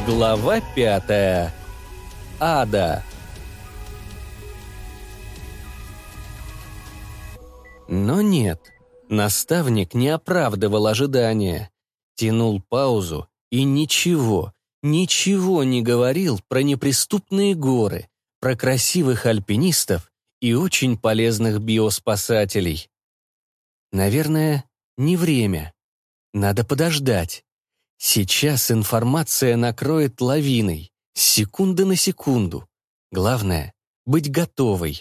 Глава 5. Ада. Но нет, наставник не оправдывал ожидания, тянул паузу и ничего не говорил про неприступные горы, про красивых альпинистов и очень полезных биоспасателей. Наверное, не время. Надо подождать. Сейчас информация накроет лавиной, с секунды на секунду. Главное — быть готовой.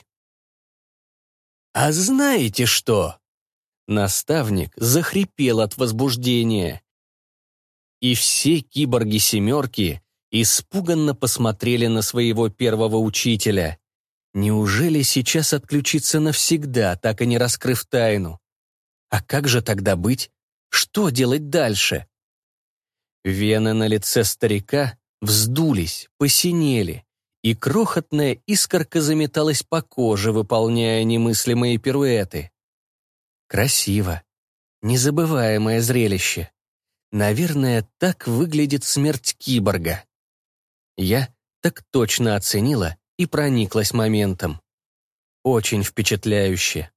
«А знаете что?» Наставник захрипел от возбуждения. И все киборги-семерки испуганно посмотрели на своего первого учителя. Неужели сейчас отключиться навсегда, так и не раскрыв тайну? А как же тогда быть? Что делать дальше? Вены на лице старика вздулись, посинели, и крохотная искорка заметалась по коже, выполняя немыслимые пируэты. Красиво. Незабываемое зрелище. Наверное, так выглядит смерть киборга. Я так точно оценила и прониклась моментом. Очень впечатляюще.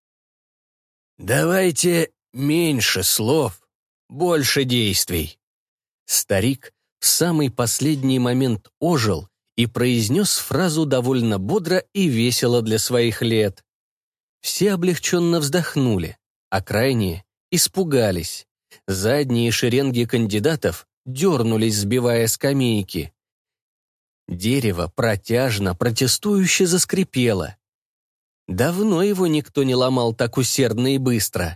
«Давайте меньше слов, больше действий». Старик в самый последний момент ожил и произнес фразу довольно бодро и весело для своих лет. Все облегченно вздохнули, а крайние испугались. Задние шеренги кандидатов дернулись, сбивая скамейки. Дерево протяжно, протестующе заскрипело. Давно его никто не ломал так усердно и быстро.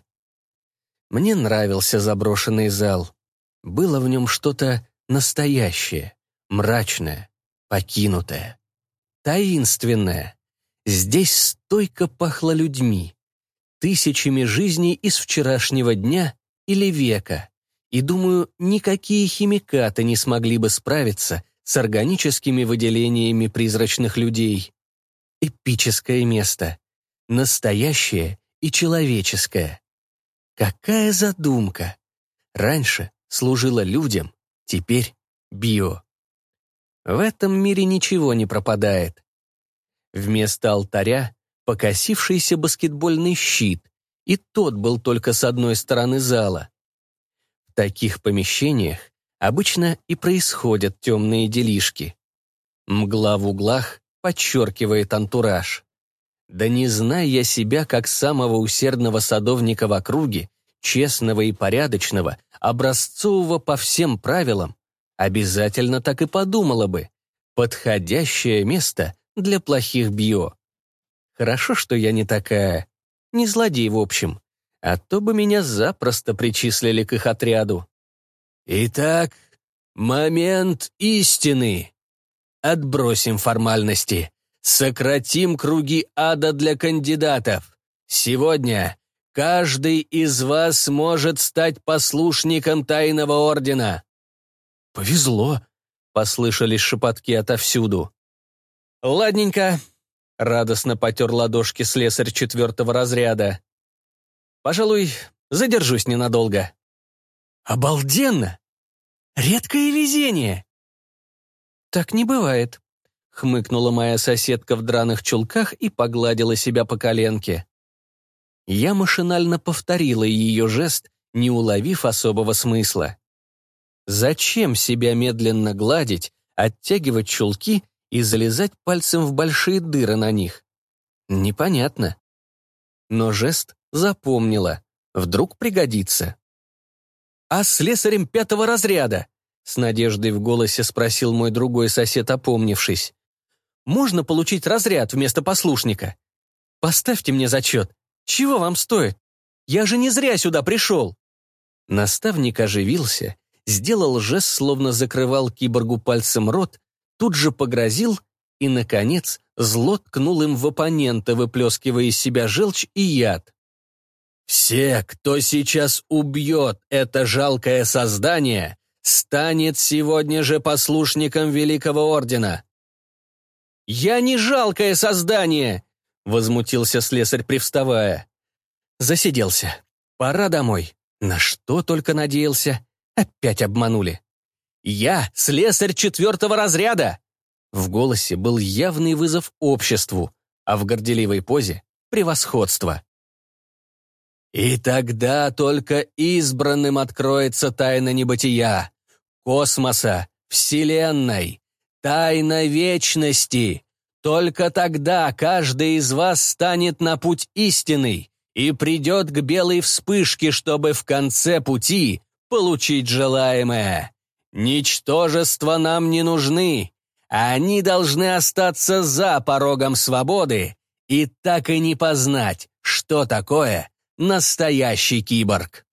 Мне нравился заброшенный зал. Было в нем что-то настоящее, мрачное, покинутое, таинственное. Здесь стойко пахло людьми, тысячами жизней из вчерашнего дня или века, и, думаю, никакие химикаты не смогли бы справиться с органическими выделениями призрачных людей. Эпическое место, настоящее и человеческое. Какая задумка! Раньше служила людям, теперь био. В этом мире ничего не пропадает. Вместо алтаря покосившийся баскетбольный щит, и тот был только с одной стороны зала. В таких помещениях обычно и происходят темные делишки. Мгла в углах подчеркивает антураж. Да не зная я себя как самого усердного садовника в округе, честного и порядочного, образцового по всем правилам, обязательно так и подумала бы. Подходящее место для плохих био. Хорошо, что я не такая, не злодей в общем, а то бы меня запросто причислили к их отряду. Итак, момент истины. Отбросим формальности, сократим круги ада для кандидатов. Сегодня каждый из вас может стать послушником Тайного Ордена. «Повезло», — послышались шепотки отовсюду. «Ладненько», — радостно потер ладошки слесарь 4-го разряда. «Пожалуй, задержусь ненадолго». «Обалденно! Редкое везение!» «Так не бывает», — хмыкнула моя соседка в драных чулках и погладила себя по коленке. Я машинально повторила ее жест, не уловив особого смысла. Зачем себя медленно гладить, оттягивать чулки и залезать пальцем в большие дыры на них? Непонятно. Но жест запомнила. Вдруг пригодится. «А с слесарем 5-го разряда?» С надеждой в голосе спросил мой другой сосед, опомнившись. «Можно получить разряд вместо послушника? Поставьте мне зачет. Чего вам стоит? Я же не зря сюда пришел». Наставник оживился, сделал жест, словно закрывал киборгу пальцем рот, тут же погрозил и, наконец, зло ткнул им в оппонента, выплескивая из себя желчь и яд. «Все, кто сейчас убьет это жалкое создание, станет сегодня же послушником Великого Ордена». «Я не жалкое создание!» — возмутился слесарь, привставая. «Засиделся. Пора домой. На что только надеялся. Опять обманули. Я слесарь 4-го разряда!» В голосе был явный вызов обществу, а в горделивой позе — превосходство. «И тогда только избранным откроется тайна небытия, космоса, Вселенной, тайна вечности. Только тогда каждый из вас станет на путь истинный и придет к белой вспышке, чтобы в конце пути получить желаемое. Ничтожества нам не нужны, они должны остаться за порогом свободы и так и не познать, что такое настоящий киборг».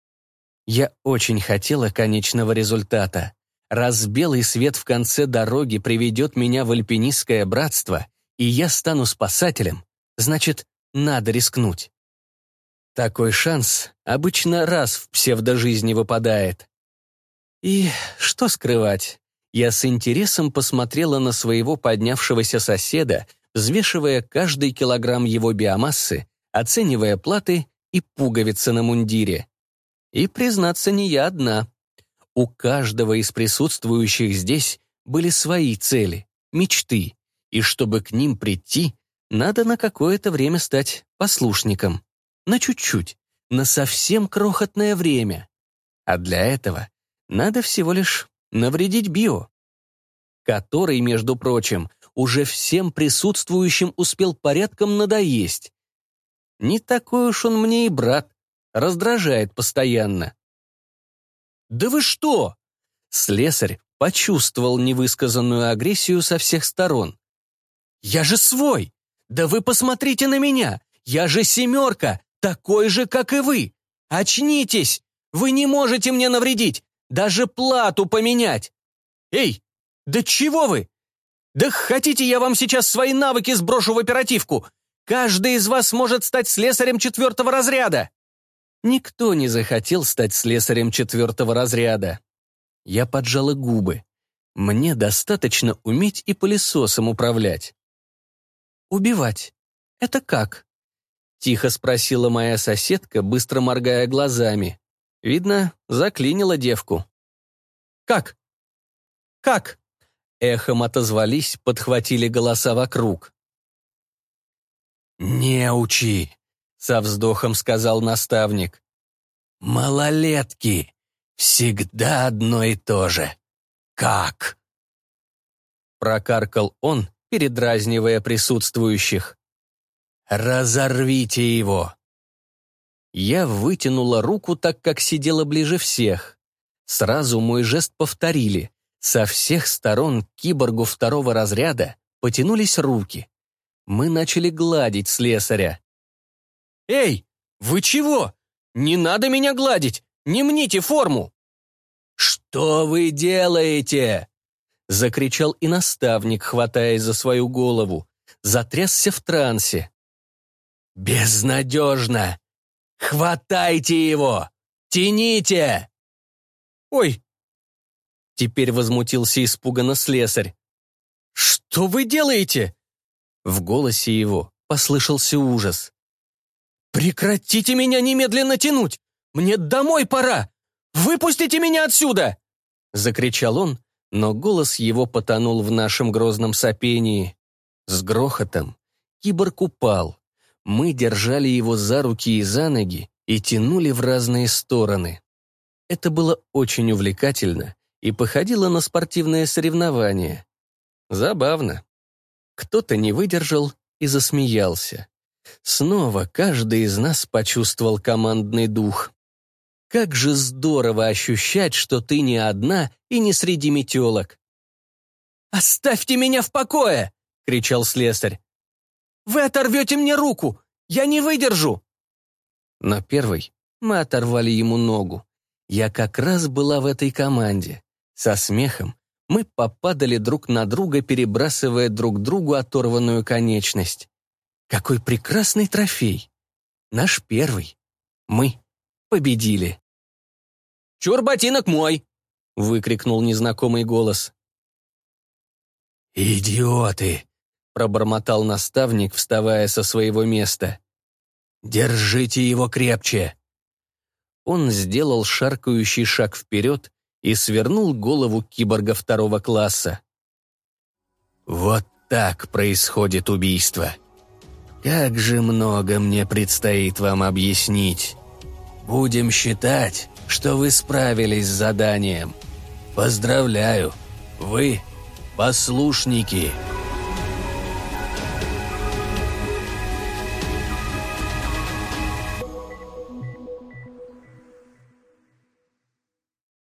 Я очень хотела конечного результата. Раз белый свет в конце дороги приведет меня в альпинистское братство, и я стану спасателем, значит, надо рискнуть. Такой шанс обычно раз в псевдожизни выпадает. И что скрывать, я с интересом посмотрела на своего поднявшегося соседа, взвешивая каждый килограмм его биомассы, оценивая платы и пуговицы на мундире. И, признаться, не я одна. У каждого из присутствующих здесь были свои цели, мечты, и чтобы к ним прийти, надо на какое-то время стать послушником. На чуть-чуть, на совсем крохотное время. А для этого надо всего лишь навредить био, который, между прочим, уже всем присутствующим успел порядком надоесть. Не такой уж он мне и брат, раздражает постоянно. «Да вы что?» Слесарь почувствовал невысказанную агрессию со всех сторон. «Я же свой! Да вы посмотрите на меня! Я же 7, такой же, как и вы! Очнитесь! Вы не можете мне навредить! Даже плату поменять! Эй, да чего вы? Да хотите, я вам сейчас свои навыки сброшу в оперативку? Каждый из вас может стать слесарем 4-го разряда!» Никто не захотел стать слесарем 4-го разряда. Я поджала губы. Мне достаточно уметь и пылесосом управлять. «Убивать? Это как?» — тихо спросила моя соседка, быстро моргая глазами. Видно, заклинила девку. «Как? Как?» — эхом отозвались, подхватили голоса вокруг. «Не учи», — со вздохом сказал наставник. «Малолетки, всегда одно и то же. Как?» Прокаркал он, передразнивая присутствующих. «Разорвите его!» Я вытянула руку, так как сидела ближе всех. Сразу мой жест повторили. Со всех сторон к киборгу 2-го разряда потянулись руки. Мы начали гладить слесаря. «Эй, вы чего? Не надо меня гладить! Не мните форму!» «Что вы делаете?» — закричал и наставник, хватаясь за свою голову. Затрясся в трансе. «Безнадежно! Хватайте его! Тяните!» «Ой!» — теперь возмутился испуганно слесарь. «Что вы делаете?» В голосе его послышался ужас. «Прекратите меня немедленно тянуть! Мне домой пора! Выпустите меня отсюда!» Закричал он, но голос его потонул в нашем грозном сопении. С грохотом киборг упал. Мы держали его за руки и за ноги и тянули в разные стороны. Это было очень увлекательно и походило на спортивное соревнование. Забавно. Кто-то не выдержал и засмеялся. Снова каждый из нас почувствовал командный дух. Как же здорово ощущать, что ты не одна и не среди метелок. «Оставьте меня в покое!» — кричал слесарь. «Вы оторвете мне руку! Я не выдержу!» Но первый мы оторвали ему ногу. Я как раз была в этой команде. Со смехом мы попадали друг на друга, перебрасывая друг другу оторванную конечность. Какой прекрасный трофей! Наш первый. Мы победили. «Чур ботинок мой!» — выкрикнул незнакомый голос. «Идиоты!» — пробормотал наставник, вставая со своего места. «Держите его крепче!» Он сделал шаркающий шаг вперед и свернул голову киборга второго класса. Вот так происходит убийство. Как же много мне предстоит вам объяснить. Будем считать, что вы справились с заданием. Поздравляю, вы послушники.